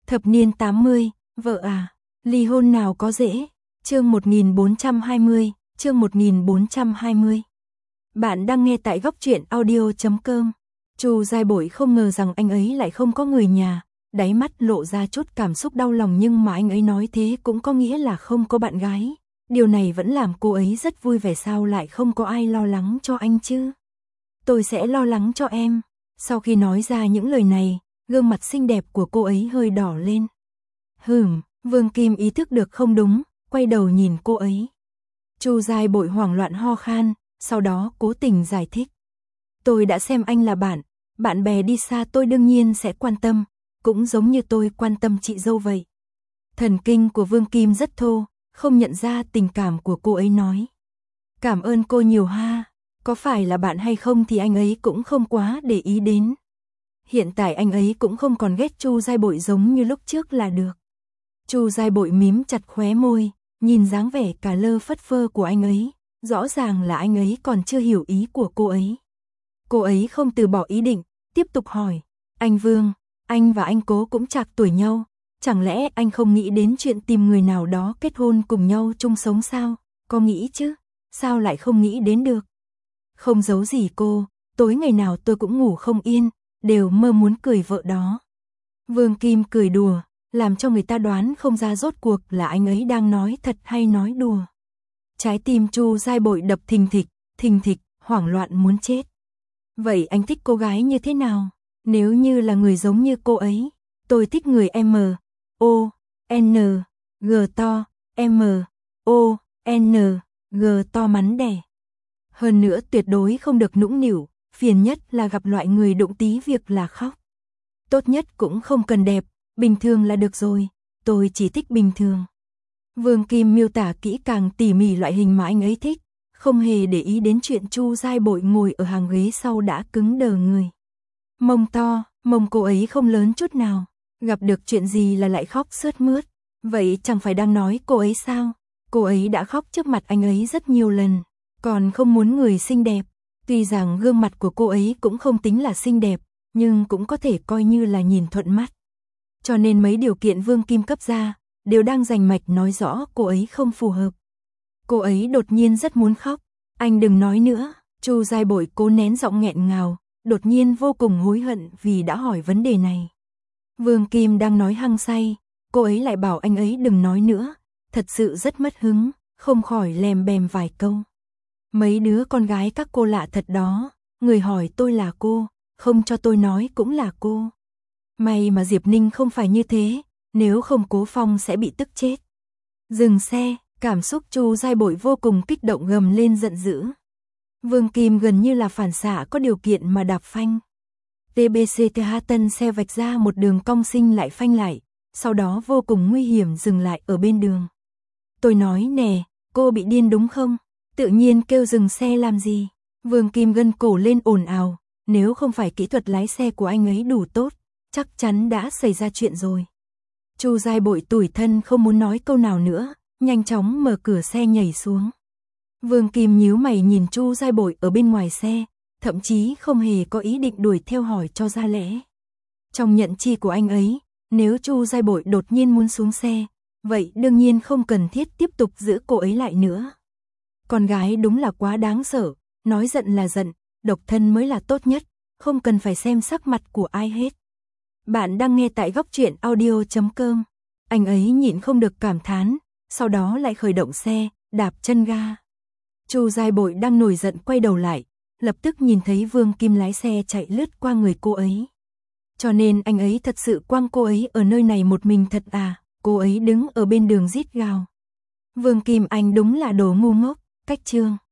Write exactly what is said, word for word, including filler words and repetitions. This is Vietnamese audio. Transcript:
Thập niên tám mươi, vợ à, ly hôn nào có dễ. Chương một nghìn bốn trăm hai mươi, chương một nghìn bốn trăm hai mươi. Bạn đang nghe tại góc truyện audio chấm com. Chu Giai Bội không ngờ rằng anh ấy lại không có người nhà, đáy mắt lộ ra chút cảm xúc đau lòng, nhưng mà anh ấy nói thế cũng có nghĩa là không có bạn gái. Điều này vẫn làm cô ấy rất vui vẻ, sao lại không có ai lo lắng cho anh chứ? Tôi sẽ lo lắng cho em. Sau khi nói ra những lời này, gương mặt xinh đẹp của cô ấy hơi đỏ lên. Hừm, Vương Kim ý thức được không đúng, quay đầu nhìn cô ấy. Chu Giai Bội hoảng loạn ho khan, sau đó cố tình giải thích. Tôi đã xem anh là bạn, bạn bè đi xa tôi đương nhiên sẽ quan tâm, cũng giống như tôi quan tâm chị dâu vậy. Thần kinh của Vương Kim rất thô, không nhận ra tình cảm của cô ấy, nói. Cảm ơn cô nhiều ha, có phải là bạn hay không thì anh ấy cũng không quá để ý đến. Hiện tại anh ấy cũng không còn ghét Chu Giai Bội giống như lúc trước là được. Chu Giai Bội mím chặt khóe môi, nhìn dáng vẻ cả lơ phất phơ của anh ấy, rõ ràng là anh ấy còn chưa hiểu ý của cô ấy. Cô ấy không từ bỏ ý định, tiếp tục hỏi, anh Vương, anh và anh Cố cũng trạc tuổi nhau, chẳng lẽ anh không nghĩ đến chuyện tìm người nào đó kết hôn cùng nhau chung sống sao? Có nghĩ chứ, sao lại không nghĩ đến được? Không giấu gì cô, tối ngày nào tôi cũng ngủ không yên, đều mơ muốn cười vợ đó. Vương Kim cười đùa, làm cho người ta đoán không ra rốt cuộc là anh ấy đang nói thật hay nói đùa. Trái tim Chu Giai Bội đập thình thịch, thình thịch, hoảng loạn muốn chết. Vậy anh thích cô gái như thế nào? Nếu như là người giống như cô ấy, tôi thích người M, O, N, G to, M, O, N, G to mắn đẻ. Hơn nữa tuyệt đối không được nũng nịu, phiền nhất là gặp loại người đụng tí việc là khóc. Tốt nhất cũng không cần đẹp, bình thường là được rồi, tôi chỉ thích bình thường. Vương Kim miêu tả kỹ càng tỉ mỉ loại hình mà anh ấy thích, không hề để ý đến chuyện Chu Giai Bội ngồi ở hàng ghế sau đã cứng đờ người. Mông to, mông cô ấy không lớn chút nào, gặp được chuyện gì là lại khóc sướt mướt, vậy chẳng phải đang nói cô ấy sao? Cô ấy đã khóc trước mặt anh ấy rất nhiều lần, còn không muốn người xinh đẹp. Tuy rằng gương mặt của cô ấy cũng không tính là xinh đẹp, nhưng cũng có thể coi như là nhìn thuận mắt. Cho nên mấy điều kiện Vương Kim cấp ra, đều đang rành mạch nói rõ cô ấy không phù hợp. Cô ấy đột nhiên rất muốn khóc, anh đừng nói nữa. Chu Giai Bội cố nén giọng nghẹn ngào, đột nhiên vô cùng hối hận vì đã hỏi vấn đề này. Vương Kim đang nói hăng say, cô ấy lại bảo anh ấy đừng nói nữa, thật sự rất mất hứng, không khỏi lèm bèm vài câu. Mấy đứa con gái các cô lạ thật đó, người hỏi tôi là cô, không cho tôi nói cũng là cô. May mà Diệp Ninh không phải như thế, nếu không Cố Phong sẽ bị tức chết. Dừng xe, cảm xúc Chu Giai Bội vô cùng kích động gầm lên giận dữ. Vương Kim gần như là phản xạ có điều kiện mà đạp phanh. tê bê xê tê hát tân xe vạch ra một đường cong xinh lại phanh lại, sau đó vô cùng nguy hiểm dừng lại ở bên đường. Tôi nói nè, cô bị điên đúng không? Tự nhiên kêu dừng xe làm gì? Vương Kim gân cổ lên ồn ào, nếu không phải kỹ thuật lái xe của anh ấy đủ tốt, chắc chắn đã xảy ra chuyện rồi. Chu Giai Bội tủi thân không muốn nói câu nào nữa, nhanh chóng mở cửa xe nhảy xuống. Vương Kim nhíu mày nhìn Chu Giai Bội ở bên ngoài xe, thậm chí không hề có ý định đuổi theo hỏi cho ra lẽ. Trong nhận chi của anh ấy, nếu Chu Giai Bội đột nhiên muốn xuống xe, vậy đương nhiên không cần thiết tiếp tục giữ cô ấy lại nữa. Con gái đúng là quá đáng sợ, nói giận là giận, độc thân mới là tốt nhất, không cần phải xem sắc mặt của ai hết. Bạn đang nghe tại góc truyện audio chấm com. Anh ấy nhịn không được cảm thán, sau đó lại khởi động xe, đạp chân ga. Chu Giai Bội đang nổi giận quay đầu lại, lập tức nhìn thấy Vương Kim lái xe chạy lướt qua người cô ấy. Cho nên anh ấy thật sự quăng cô ấy ở nơi này một mình thật à? Cô ấy đứng ở bên đường rít gào. Vương Kim anh đúng là đồ ngu ngốc, cách chương.